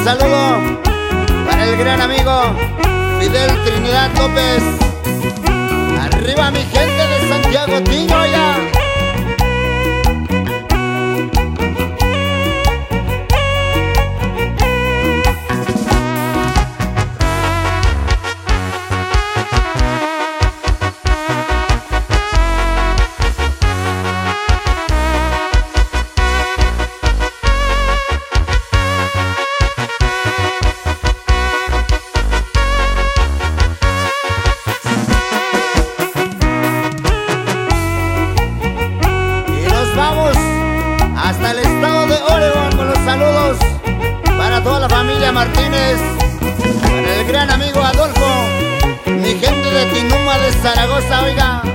saludo para el gran amigo Fidel Trinidad López. Arriba mi gente de Santiago Tiño ya. Hasta el estado de Oregon con los saludos para toda la familia Martínez, para el gran amigo Adolfo, mi gente de Tinuma de Zaragoza, oiga.